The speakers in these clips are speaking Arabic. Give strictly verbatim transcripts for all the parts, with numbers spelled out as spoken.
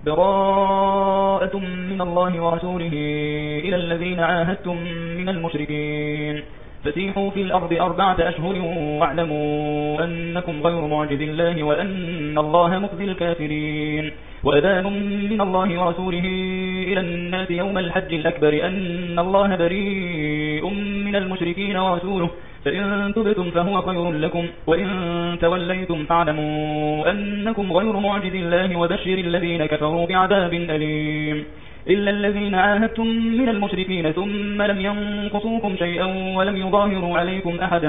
براءة من الله ورسوله إلى الذين عاهدتم من المشركين فسيحوا في الأرض أربعة أشهر واعلموا أنكم غير معجز الله وأن الله مخزي الكافرين وأذان من الله ورسوله إلى الناس يوم الحج الأكبر أن الله بريء من المشركين ورسوله فإن تبتم فهو خير لكم وإن توليتم فاعلموا أنكم غير معجز الله وبشر الذين كفروا بعذاب أليم إلا الذين عاهدتم من المشركين ثم لم ينقصوكم شيئا ولم يظاهروا عليكم أحدا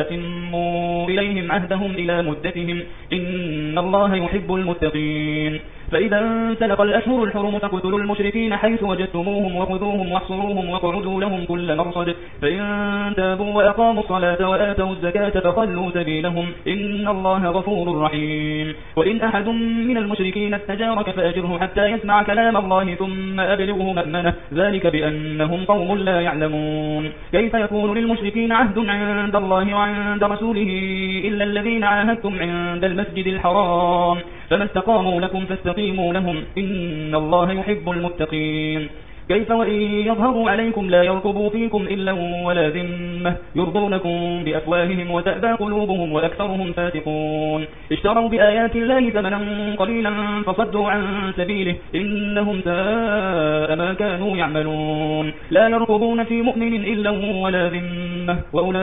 فأتموا إليهم عهدهم إلى مدتهم إن الله يحب المتقين فإذا انسلق الأشهر الحرم فاقتلوا المشركين حيث وجدتموهم وخذوهم واحصروهم واقعدوا لهم كل مرصد فإن تابوا وأقاموا الصلاة وآتوا الزكاة فخلوا سبيلهم إن الله غفور رحيم وإن أحد من المشركين استجارك فأجره حتى يسمع كلام الله ثم أبلغه مأمنه ذلك بأنهم قوم لا يعلمون كيف يكون للمشركين عهد عند الله وعند رسوله إلا الذين عاهدتم عند المسجد الحرام فما استقاموا لكم فاستقيموا لهم إن الله يحب المتقين كيف وإن يظهروا عليكم لا يرقبوا فيكم إلا ولا ذمة يرضونكم بأفواههم وتأبى قلوبهم وأكثرهم فاتقون اشتروا بآيات الله ثمنا قليلا فصدوا عن سبيله إنهم ساء ما كانوا يعملون لا يرقبون في مؤمن إلا ولا ذمة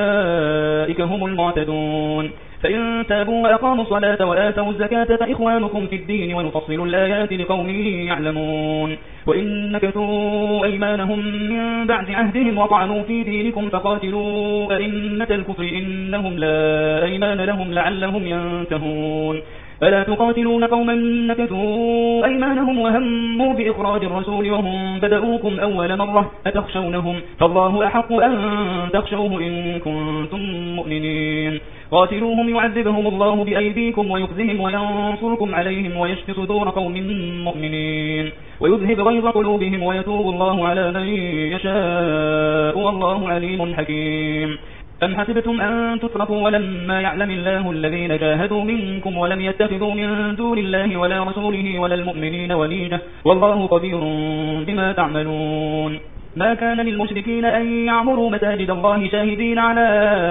وأولئك هم المعتدون فإن تابوا وأقاموا الصلاة وآتوا الزكاة فإخوانكم في الدين ونفصل الآيات لقوم يعلمون وإن نكثوا أيمانهم من بعد عهدهم وطعنوا في دينكم فقاتلوا أئمة الكفر إنهم لا أيمان لهم لعلهم ينتهون ألا تقاتلون قوما نكثوا أيمانهم وهموا بإخراج الرسول وهم بدأوكم أول مرة أتخشونهم فالله أحق أن تخشوه إن كنتم مؤمنين قاتلوهم يعذبهم الله بأيديكم ويخزهم وينصركم عليهم ويشفي صدور قوم مؤمنين ويذهب غيظ قلوبهم ويتوب الله على من يشاء والله عليم حكيم أم حسبتم أن تتركوا ولما يعلم الله الذين جاهدوا منكم ولم يتخذوا من دون الله ولا رسوله ولا المؤمنين وليجة والله خبير بما تعملون ما كان للمشركين أن يعمروا مساجد الله شاهدين على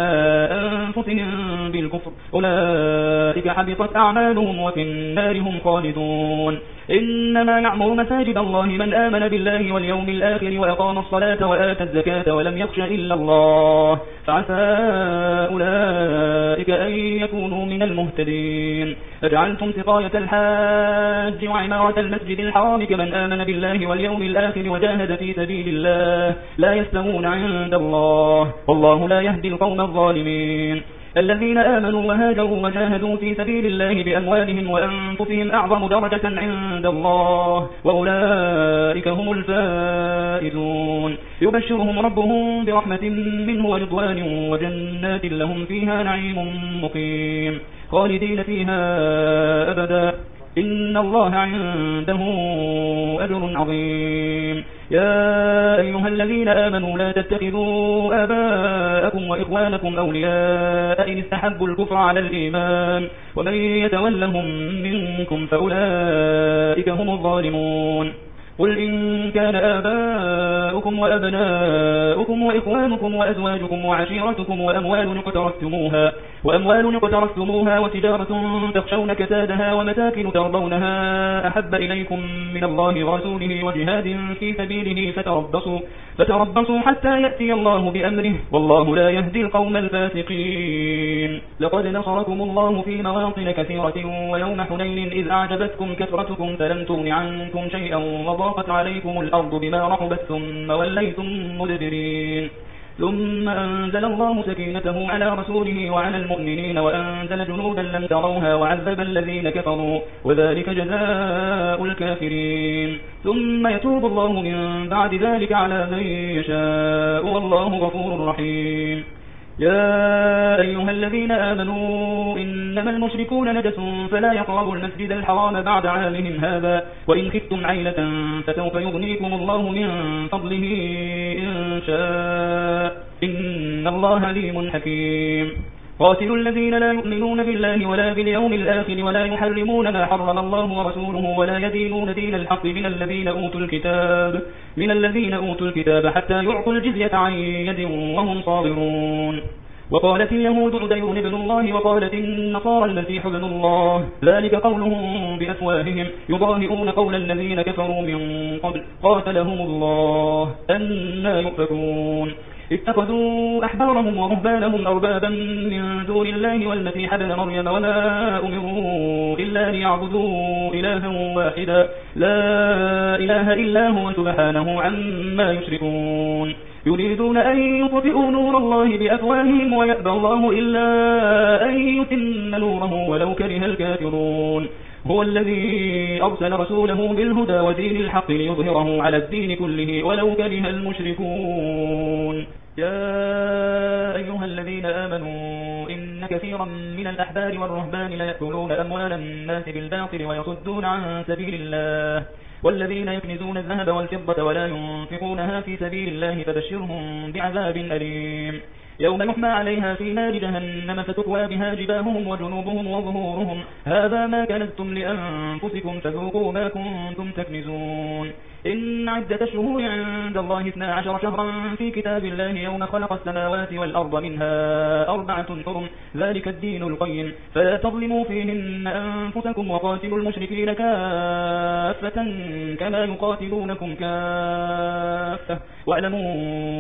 أنفسهم بالكفر أولئك حبطت أعمالهم وفي النار هم خالدون إنما يعمر مساجد الله من آمن بالله واليوم الآخر وأقام الصلاة وآتى الزكاة ولم يخش إلا الله فعسى أولئك أن يكونوا من المهتدين أجعلتم سقاية الحاج وعمارة المسجد الحرام كمن آمن بالله واليوم الآخر وجاهد في سبيل الله لا يستوون عند الله والله لا يهدي القوم الظالمين الذين آمنوا وهاجروا وجاهدوا في سبيل الله بأموالهم وأنفسهم أعظم درجة عند الله وأولئك هم الفائزون يبشرهم ربهم برحمة منه ورضوان وجنات لهم فيها نعيم مقيم خالدين فيها أبدا إن الله عنده أجر عظيم يا أيها الذين آمنوا لا تتخذوا آباءكم وإخوانكم أولياء إن استحبوا الكفر على الإيمان ومن يتولهم منكم فأولئك هم الظالمون قل إن كان آباؤكم وأبناؤكم وإخوانكم وأزواجكم وعشيرتكم وأموال اقترفتموها وأموال اقترفتموها وتجارة تخشون كسادها ومساكن ترضونها أحب إليكم من الله ورسوله وجهاد في سبيله فتربصوا فتربصوا حتى يأتي الله بأمره والله لا يهدي القوم الفاسقين لقد نصركم الله في مواطن كثيرة ويوم حنين إذ أعجبتكم كثرتكم فلم تغن عنكم شيئا وضاقت عليكم الأرض بما رحبت ثم وليتم مدبرين ثم أنزل الله سكينته على رسوله وعلى المؤمنين وأنزل جنودا لم تروها وعذب الذين كفروا وذلك جزاء الكافرين ثم يتوب الله من بعد ذلك على من يشاء والله غفور رحيم يا أيها الذين آمنوا إنما المشركون نجس فلا يقربوا المسجد الحرام بعد عامهم هذا وإن خفتم عيلة فسوف يغنيكم الله من فضله إن شاء إن الله عليم حكيم قاتلوا الذين لا يؤمنون بالله ولا باليوم الآخر ولا يحرمون ما حرم الله ورسوله ولا يدينون دين الحق من الذين أوتوا الكتاب من الذين أوتوا الكتاب حتى يعطوا الجزية عن يد وهم صاغرون. وقالت اليهود عزير ابن الله وقالت النصارى المسيح ابن الله ذلك قولهم بأفواههم يضاهئون قول الذين كفروا من قبل قاتلهم الله أنى يؤفكون. اتخذوا أحبارهم ورهبانهم أربابا من دون الله والمسيح ابن مريم وما أمروا إلا ليعبدوا إلها واحدا لا إله إلا هو سبحانه عما يشركون. يريدون أن يطفئوا نور الله بأفواههم ويأبى الله إلا أن يتم نوره ولو كره الكافرون. هو الذي أرسل رسوله بالهدى ودين الحق ليظهره على الدين كله ولو كره المشركون. يا أيها الذين آمنوا إن كثيرا من الأحبار والرهبان ليأكلون أموال الناس بالباطل ويصدون عن سبيل الله والذين يكنزون الذهب والفضة ولا ينفقونها في سبيل الله فبشرهم بعذاب أليم. يوم يحمى عليها في نار جهنم فتكوى بها جباههم وجنوبهم وظهورهم هذا ما كنزتم لأنفسكم فذوقوا ما كنتم تكنزون. إن عدة الشهور عند الله اثنا عشر شهرا في كتاب الله يوم خلق السماوات والأرض منها أربعة حرم ذلك الدين القيم فلا تظلموا فيهن أنفسكم وقاتلوا المشركين كافة كما يقاتلونكم كافة واعلموا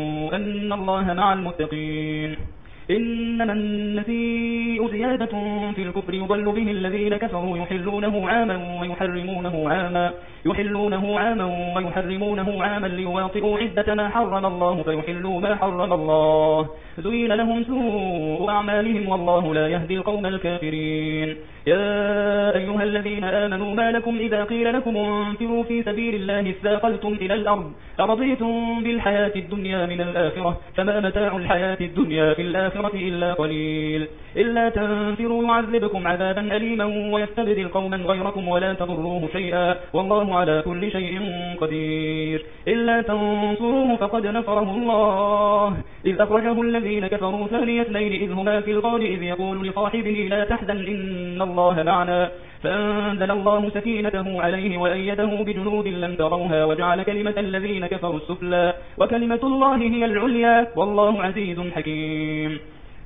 أن الله مع المتقين. إنما النسيء زيادة في الكفر يضل به الذين كفروا يحلونه عاما ويحرمونه عاما يحلونه عاما ويحرمونه عاما ليواطئوا عدة ما حرم الله فيحلوا ما حرم الله زين لهم سوء أعمالهم والله لا يهدي القوم الكافرين. يا أيها الذين آمنوا ما لكم إذا قيل لكم انفروا في سبيل الله اثاقلتم إلى الأرض أرضيتم بالحياة الدنيا من الآخرة فما متاع الحياة الدنيا في الآخرة إلا قليل. إلا تنفروا يعذبكم عذابا أليما ويستبدل قوما غيركم ولا تضروه شيئا والله على كل شيء قدير. إلا تنصروه فقد نصره الله إذ أخرجه الذين كفروا ثاني اثنين إذ هما في الغار إذ يقول لصاحبه لا تحزن إن الله معنا فأنزل الله سكينته عليه وأيده بجنود لم تروها وجعل كلمة الذين كفروا السفلى وكلمة الله هي العليا والله عزيز حكيم.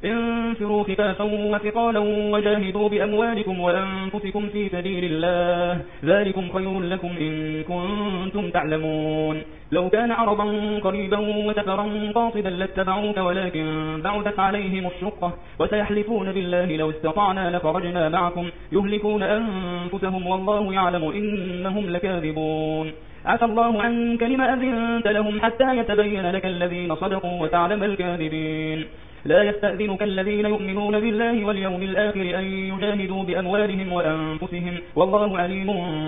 انفروا خفافا وثقالا وجاهدوا بأموالكم وأنفسكم في سبيل الله ذلكم خير لكم إن كنتم تعلمون. لو كان عرضا قريبا وسفرا قاصدا لاتبعوك ولكن بعدت عليهم الشقة وسيحلفون بالله لو استطعنا لخرجنا معكم يهلكون أنفسهم والله يعلم إنهم لكاذبون. عفى الله عنك لما أذنت لهم حتى يتبين لك الذين صدقوا وتعلم الكاذبين. لا يستأذنك الذين يؤمنون بالله واليوم الآخر أن يجاهدوا بأموالهم وأنفسهم والله عليم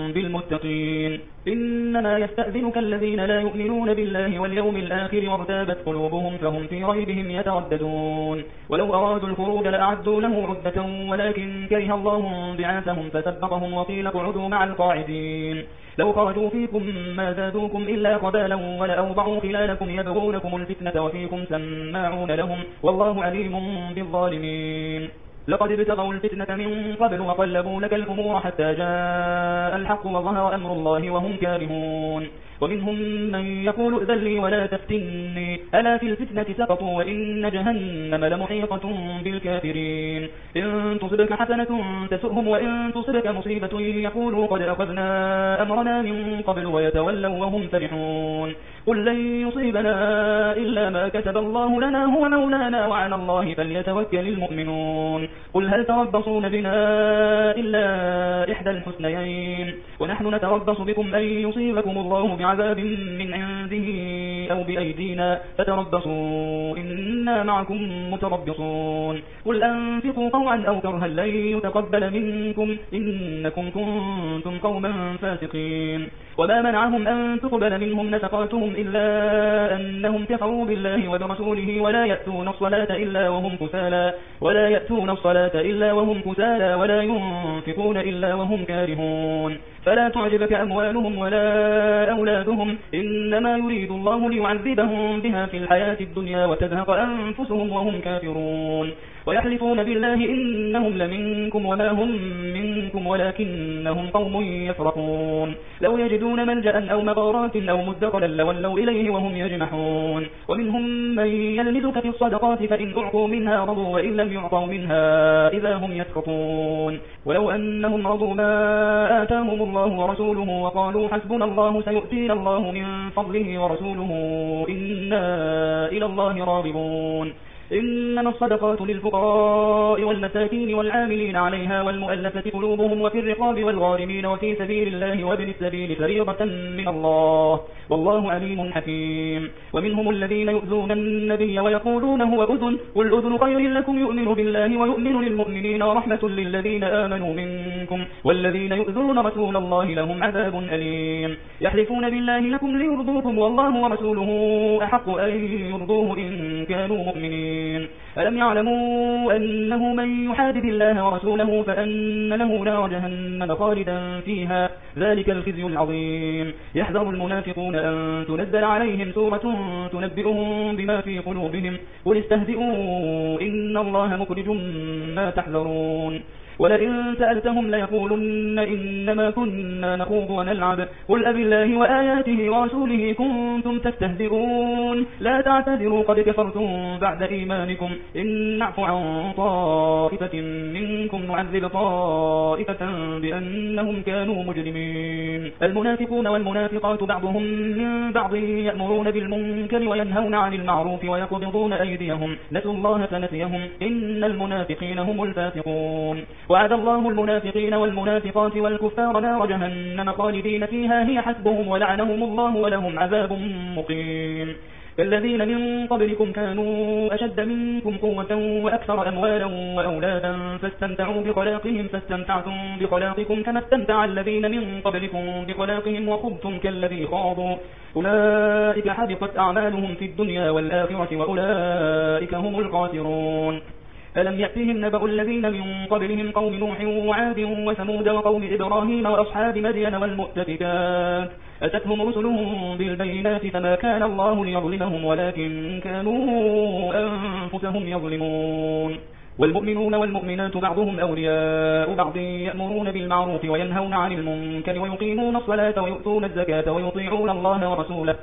بالمتقين. إنما يستأذنك الذين لا يؤمنون بالله واليوم الآخر وارتابت قلوبهم فهم في ريبهم يترددون. ولو أرادوا الخروج لأعدوا له عدة ولكن كره الله بعاثهم فثبطهم وقيل اقعدوا مع القاعدين. لو خرجوا فيكم ما زادوكم إلا قبالا ولأوضعوا خلالكم يبغونكم الفتنة وفيكم سماعون لهم والله عليم بالظالمين. لقد ابتغوا الفتنة من قبل وقلبوا لك الأمور حتى جاء الحق وظهر أمر الله وهم كارهون. ومنهم من يقول ائذن لي ولا تفتني ألا في الفتنة سقطوا وإن جهنم لمحيطة بالكافرين. إن تصبك حسنة تسؤهم وإن تصبك مصيبة يقولوا قد أخذنا أمرنا من قبل ويتولوا وهم فرحون. قل لن يصيبنا إلا ما كتب الله لنا هو مولانا وعلى الله فليتوكل المؤمنون. قل هل تربصون بنا إلا إحدى الحسنيين ونحن نتربص بكم أن يصيبكم الله بعذاب من عنده أو بأيدينا فتربصوا إنا معكم متربصون. قل أنفقوا طوعا أو كرها لن يتقبل منكم إنكم كنتم قوما فاسقين. وما منعهم أن تقبل منهم نفقاتهم إلا أنهم كفروا بالله وبرسوله ولا يأتون الصلاة إلا وهم كسالى ولا يأتون الصلاة إلا وهم كسالى ولا ينفقون إلا وهم كارهون. فلا تعجبك أموالهم ولا أولادهم إنما يريد الله ليعذبهم بها في الحياة الدنيا وتزهق أنفسهم وهم كافرون. ويحلفون بالله إنهم لمنكم وما هم منكم ولكنهم قوم يفرقون لو يجدون ملجأ أو مغارات أو مدخلا لولوا إليه وهم يجمحون ومنهم من يلمزك في الصدقات فإن أعطوا منها رضوا وإن لم يعطوا منها إذا هم يسخطون ولو أنهم رضوا ما آتاهم الله ورسوله وقالوا حسبنا الله سيؤتينا الله من فضله ورسوله إنا إلى الله راغبون إنما الصدقات للفقراء والمساكين والعاملين عليها والمؤلفة قلوبهم وفي الرقاب والغارمين وفي سبيل الله وابن السبيل فريضة من الله والله عليم حكيم ومنهم الذين يؤذون النبي ويقولون هو أذن قل أذن خير لكم يؤمن بالله ويؤمن للمؤمنين ورحمة للذين آمنوا منكم والذين يؤذون رسول الله لهم عذاب أليم يحلفون بالله لكم ليرضوكم والله ورسوله أحق أن يرضوه إن كانوا مؤمنين ألم يعلموا أنه من يحادد الله ورسوله فأن له نار جهنم خالدا فيها ذلك الخزي العظيم يحذر المنافقون أن تنزل عليهم سورة تنبئهم بما في قلوبهم قل استهزئوا إن الله مخرج ما تحذرون ولئن سألتهم ليقولن إنما كنا نخوض ونلعب قل أبي الله وآياته ورسوله كنتم تستهزئون لا تعتذروا قد كفرتم بعد إيمانكم إن نعف عن طائفة منكم نعذب طائفة بأنهم كانوا مجرمين المنافقون والمنافقات بعضهم من بعض يأمرون بالمنكر وينهون عن المعروف ويقبضون أيديهم نسوا الله فنسيهم إن المنافقين هم الفاسقون وعد الله المنافقين والمنافقات والكفار نار جهنم خالدين فيها هي حسبهم ولعنهم الله ولهم عذاب مقيم كالذين من قبلكم كانوا أشد منكم قوة وأكثر أموالا وأولادا فاستمتعوا بخلاقهم فاستمتعتم بخلاقكم كما استمتع الذين من قبلكم بخلاقهم وخضتم كالذي خاضوا أولئك حبطت أعمالهم في الدنيا والآخرة وأولئك هم الخاسرون ألم يأتهم نبأ الذين من قبلهم قوم نوح وعاد وثمود وقوم إبراهيم وأصحاب مدين والمؤتفكات أتتهم رسلهم بالبينات فما كان الله ليظلمهم ولكن كانوا أنفسهم يظلمون والمؤمنون والمؤمنات بعضهم أولياء بعض يأمرون بالمعروف وينهون عن المنكر ويقيمون الصلاة ويؤتون الزكاة ويطيعون الله ورسوله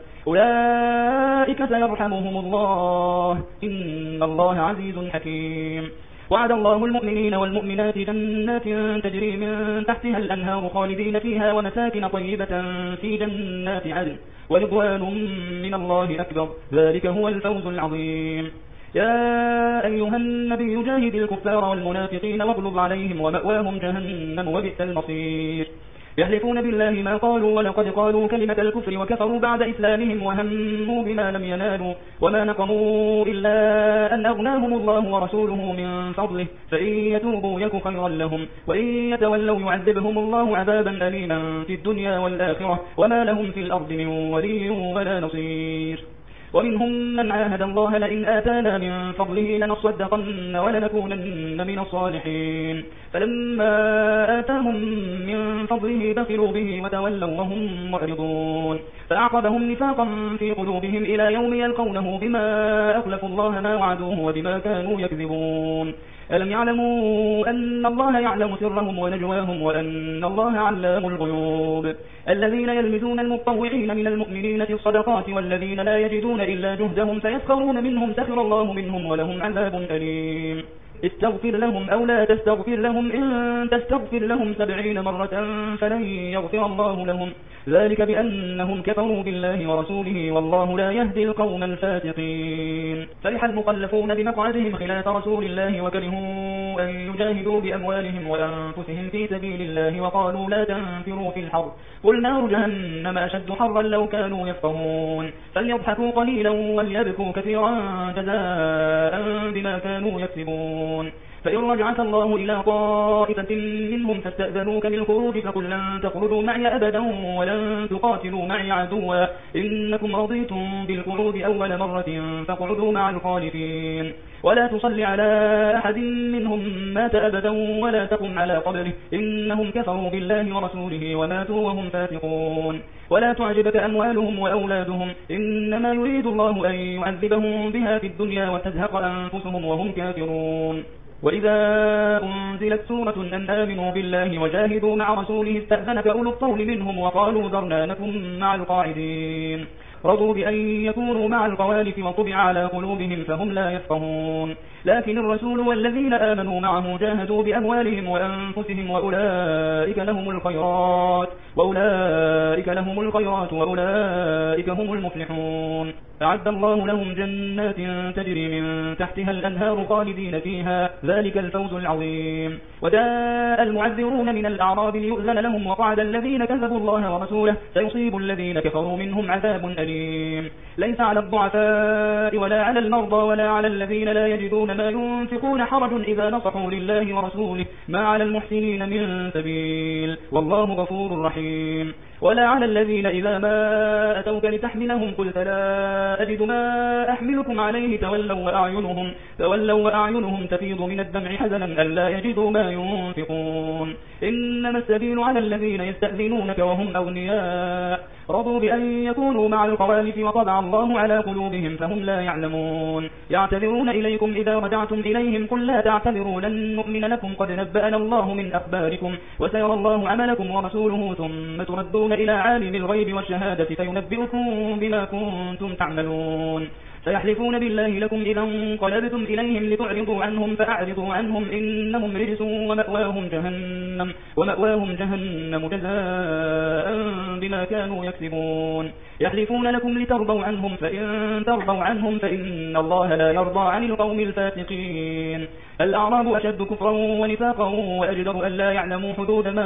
أولئك سيرحمهم الله إن الله عزيز حكيم وعد الله المؤمنين والمؤمنات جنات تجري من تحتها الأنهار خالدين فيها ومساكن طيبة في جنات عدن ورضوان من الله أكبر ذلك هو الفوز العظيم يا أيها النبي جاهد الكفار والمنافقين واغلظ عليهم ومأواهم جهنم وبئس المصير يحلفون بالله ما قالوا ولقد قالوا كلمة الكفر وكفروا بعد إسلامهم وهموا بما لم ينالوا وما نقموا إلا أن أغناهم الله ورسوله من فضله فإن يتوبوا يك خيرا لهم وإن يتولوا يعذبهم الله عذابا أليما في الدنيا والآخرة وما لهم في الأرض من ولي ولا نصير ومنهم من عاهد الله لئن آتانا من فضله لنصدقن ولنكونن من الصالحين فلما آتاهم من فضله بخلوا به وتولوا وهم معرضون فأعقبهم نفاقا في قلوبهم إلى يوم يلقونه بما أخلفوا الله ما وعدوه وبما كانوا يكذبون ألم يعلموا أن الله يعلم سرهم ونجواهم وأن الله علام الغيوب الذين يلمزون المتطوعين من المؤمنين في الصدقات والذين لا يجدون إلا جهدهم فيسخرون منهم سخر الله منهم ولهم عذاب أليم استغفر لهم أو لا تستغفر لهم إن تستغفر لهم سبعين مرة فلن يغفر الله لهم ذلك بأنهم كفروا بالله ورسوله والله لا يهدي القوم الفاسقين فرح المخلفون بمقعدهم خلاف رسول الله وكرهوا أن يجاهدوا بأموالهم وأنفسهم في سبيل الله وقالوا لا تنفروا في الحر قل نار جهنم أشد حرا لو كانوا يفقهون فليضحكوا قليلا وليبكوا كثيرا جزاء بما كانوا يكسبون فإن رجعك الله إلى طائفة منهم فاستأذنوك للخروج فقل لن تخرجوا معي أبدا ولن تقاتلوا معي عدوا إنكم رضيتم بالقعود أول مرة فاقعدوا مع الخالفين ولا تصل على أحد منهم مات أبدا ولا تقم على قبره إنهم كفروا بالله ورسوله وماتوا وهم فاسقون ولا تعجبك أموالهم وأولادهم إنما يريد الله أن يعذبهم بها في الدنيا وتزهق أنفسهم وهم كافرون وإذا أنزلت سورة أن آمنوا بالله وجاهدوا مع رسوله استأذنك أولو الطول منهم وقالوا ذرنا نكن مع القاعدين رضوا بأن يكونوا مع القوالف وطبع على قلوبهم فهم لا يفقهون لكن الرسول والذين آمنوا معه جاهدوا بأموالهم وأنفسهم وأولئك لهم الخيرات وأولئك لهم الخيرات وأولئك هم المفلحون أعد الله لهم جنات تجري من تحتها الأنهار خالدين فيها ذلك الفوز العظيم وجاء المعذرون من الأعراب ليؤذن لهم وقعد الذين كذبوا الله ورسوله سيصيب الذين كفروا منهم عذاب أليم ليس على الضعفاء ولا على المرضى ولا على الذين لا يجدون ما ينفقون حرج إذا نصحوا لله ورسوله ما على المحسنين من سبيل والله غفور رحيم ولا على الذين إذا ما أتوك لتحملهم قلت لا أجد ما أحملكم عليه تولوا وأعينهم, تولوا وأعينهم تفيض من الدمع حزنا ألا يجدوا ما ينفقون إنما السبيل على الذين يستأذنونك وهم أغنياء رضوا بأن يكونوا مع الخوالف وطبع الله على قلوبهم فهم لا يعلمون يعتذرون إليكم إذا رجعتم إليهم قل لا تعتذروا لن نؤمن لكم قد نبأنا الله من أخباركم وسيرى الله عملكم ورسوله ثم تردون إلى عالم الغيب والشهادة فينبئكم بما كنتم تعملون سيحلفون بالله لكم إذا انقلبتم إليهم لتعرضوا عنهم فأعرضوا عنهم إنهم رجس ومأواهم جهنم, ومأواهم جهنم جزاء بما كانوا يكسبون يحلفون لكم لترضوا عنهم فإن ترضوا عنهم فإن الله لا يرضى عن القوم الفاسقين الأعراب أشد كفرا ونفاقا وأجدر أن لا يعلموا حدود ما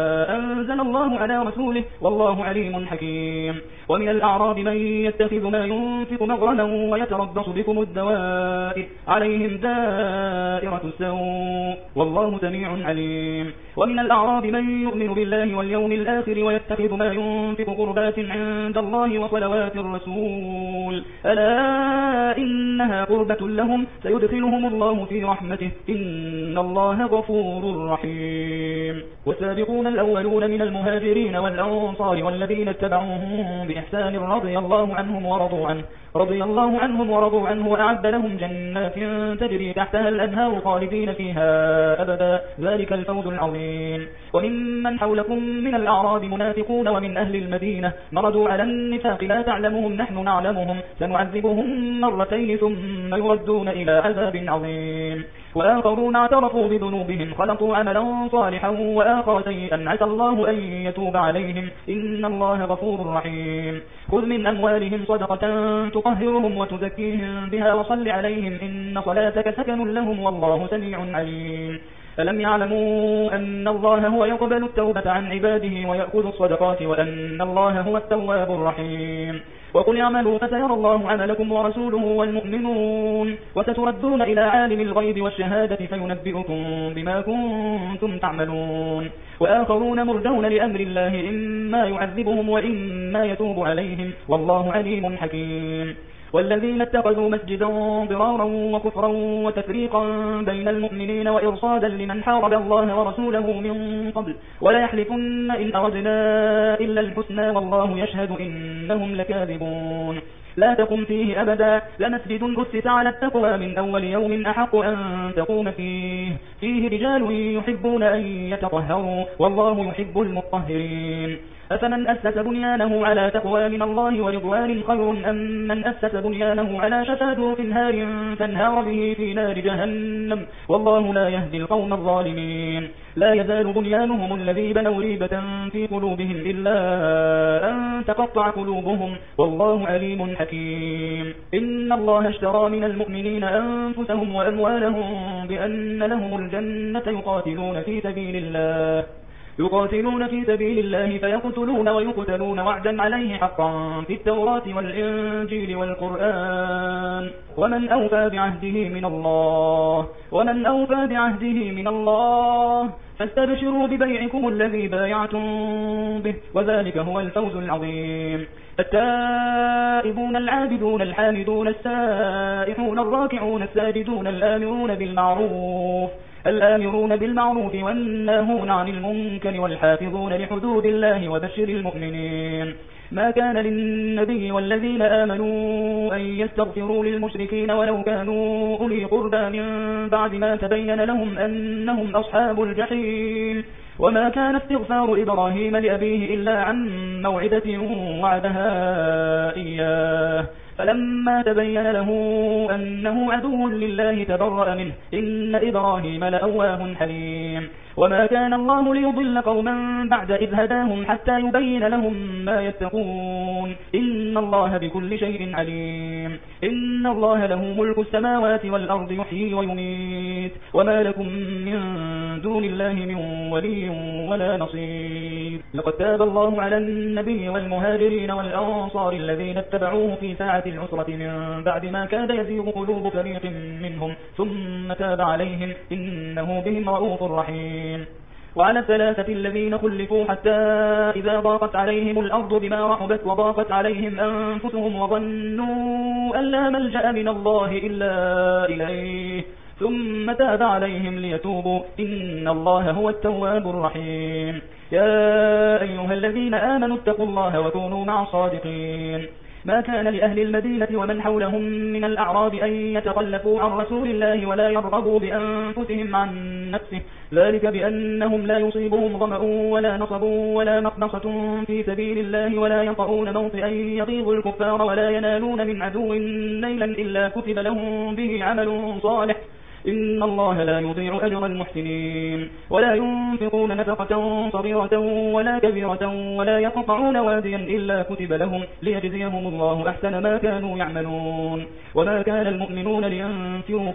أنزل الله على رسوله والله عليم حكيم ومن الأعراب من يتخذ ما ينفق مغرما ويتربص بكم الدوائر عليهم دائرة السوء والله سميع عليم ومن الأعراب من يؤمن بالله واليوم الآخر ويتخذ ما ينفق قربات عند الله وصلوات الرسول ألا إنها قربة لهم سيدخلهم الله في رحمته إن الله غفور رحيم والسابقون الأولون من المهاجرين والأنصار والذين اتبعوهم بإحسان رضي الله عنهم ورضوا عنه رضي الله عنهم ورضوا عنه وأعد لهم جنات تجري تحتها الأنهار خالدين فيها أبدا ذلك الفوز العظيم وممن حولكم من الأعراب منافقون ومن أهل المدينة مرضوا على النفاق لا تعلمهم نحن نعلمهم سنعذبهم مرتين ثم يردون إلى عذاب عظيم وآخرون اعترفوا بذنوبهم خلطوا عملا صالحا وآخر سيئا عسى الله أن يتوب عليهم إن الله غفور رحيم خذ من أموالهم صدقة تطهرهم وتزكيهم بها وصل عليهم إن صلاتك سكن لهم والله سميع عليم ألم يعلموا أن الله هو يقبل التوبة عن عباده ويأخذ الصدقات وأن الله هو التواب الرحيم وقل اعملوا فسيرى الله عملكم ورسوله والمؤمنون وستردون إلى عالم الغيب والشهادة فينبئكم بما كنتم تعملون وآخرون مرجون لأمر الله إما يعذبهم وإما يتوب عليهم والله عليم حكيم والذين اتخذوا مسجدا ضرارا وكفرا وتفريقا بين المؤمنين وإرصادا لمن حارب الله ورسوله من قبل ولا يحلفن إن أردنا إلا الحسنى والله يشهد إنهم لكاذبون لا تقم فيه أبدا لمسجد أسس على التقوى من أول يوم أحق أن تقوم فيه فيه رجال يحبون أن يتطهروا والله يحب المطهرين أفمن أسس بنيانه على تقوى من الله ورضوان خير أم من أسس بنيانه على شفا جرف هار فانهار به في نار جهنم والله لا يهدي القوم الظالمين لا يزال بنيانهم الذي بنوا ريبة في قلوبهم إلا أن تقطع قلوبهم والله عليم حكيم إن الله اشترى من المؤمنين أنفسهم وأموالهم بأن لهم الجنة يقاتلون في سبيل الله يقاتلون في سبيل الله فيقتلون ويقتلون وعدا عليه حقا في التوراة والإنجيل والقرآن ومن أوفى بعهده من الله ومن أوفى بعهده من الله فاستبشروا ببيعكم الذي بايعتم به وذلك هو الفوز العظيم. التائبون العابدون الحامدون السائحون الراكعون الساجدون الآمرون بالمعروف الآمرون بالمعروف والناهون عن المنكر والحافظون لحدود الله وبشر المؤمنين. ما كان للنبي والذين آمنوا أن يستغفروا للمشركين ولو كانوا أولي قربى من بعد ما تبين لهم أنهم أصحاب الجحيم. وما كان استغفار إبراهيم لأبيه إلا عن موعدة وعدها إياه فلما تبين له أنه عدو لله تبرأ منه إن إبراهيم لأواه حليم. وما كان الله ليضل قوما بعد إذ هداهم حتى يبين لهم ما يتقون إن الله بكل شيء عليم. إن الله له ملك السماوات والأرض يحيي ويميت وما لكم من دون الله من ولي ولا نصير. لقد تاب الله على النبي والمهاجرين والأنصار الذين اتبعوه في ساعة العسرة من بعد ما كاد يزيغ قلوب فريق منهم ثم تاب عليهم إنه بهم رؤوف رحيم. وعلى الثلاثة الذين خلفوا حتى إذا ضاقت عليهم الأرض بما رحبت وضاقت عليهم أنفسهم وظنوا أن لا ملجأ من الله إلا إليه ثم تاب عليهم ليتوبوا إن الله هو التواب الرحيم. يا أيها الذين آمنوا اتقوا الله وكونوا مع الصادقين. ما كان لأهل المدينة ومن حولهم من الأعراب أن يتخلفوا عن رسول الله ولا يرغبوا بأنفسهم عن نفسه ذلك بأنهم لا يصيبهم ظمأ ولا نصب ولا مخنصة في سبيل الله ولا يطؤون موطئا يغيظ الكفار ولا ينالون من عدو نيلا إلا كتب لهم به عمل صالح إن الله لا يضيع أجر المحسنين. ولا ينفقون نفقة صغيرة ولا كبيرة ولا يقطعون واديا إلا كتب لهم ليجزيهم الله أحسن ما كانوا يعملون. وما كان المؤمنون لينفروا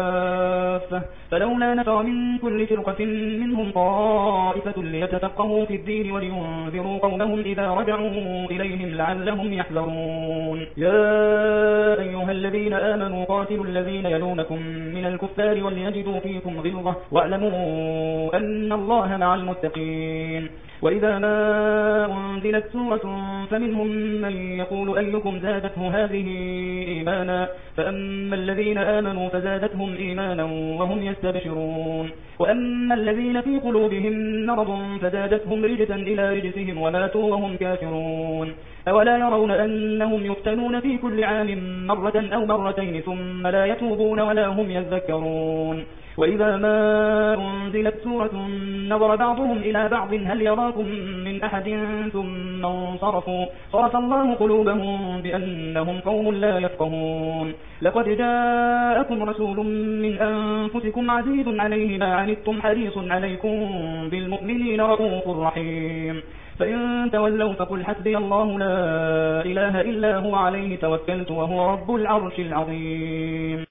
كافة فلولا نفر من كل فرقة منهم طائفة ليتفقهوا في الدين ولينذروا قومهم إذا رجعوا إليهم لعلهم يحذرون. يا أيها الذين آمنوا قاتلوا الذين يلونكم من الكفار وليجدوا فيكم غلظة واعلموا أن الله مع المتقين. وإذا ما أنزلت سورة فمنهم من يقول أيكم زادته هذه إيمانا فأما الذين آمنوا فزادتهم إيمانا وهم يستبشرون وأما الذين في قلوبهم مرض فزادتهم رجسا إلى رجسهم وماتوا وهم كافرون. أولا يرون أنهم يفتنون في كل عام مرة أو مرتين ثم لا يتوبون ولا هم يذكرون. وإذا ما أنزلت سورة نظر بعضهم إلى بعض هل يراكم من أحد ثم انصرفوا صرف الله قلوبهم بأنهم قوم لا يفقهون. لقد جاءكم رسول من أنفسكم عزيز عليه ما عنتم حريص عليكم بالمؤمنين رؤوف رحيم. فإن تولوا فقل حسبي الله لا إله إلا هو عليه توكلت وهو رب العرش العظيم.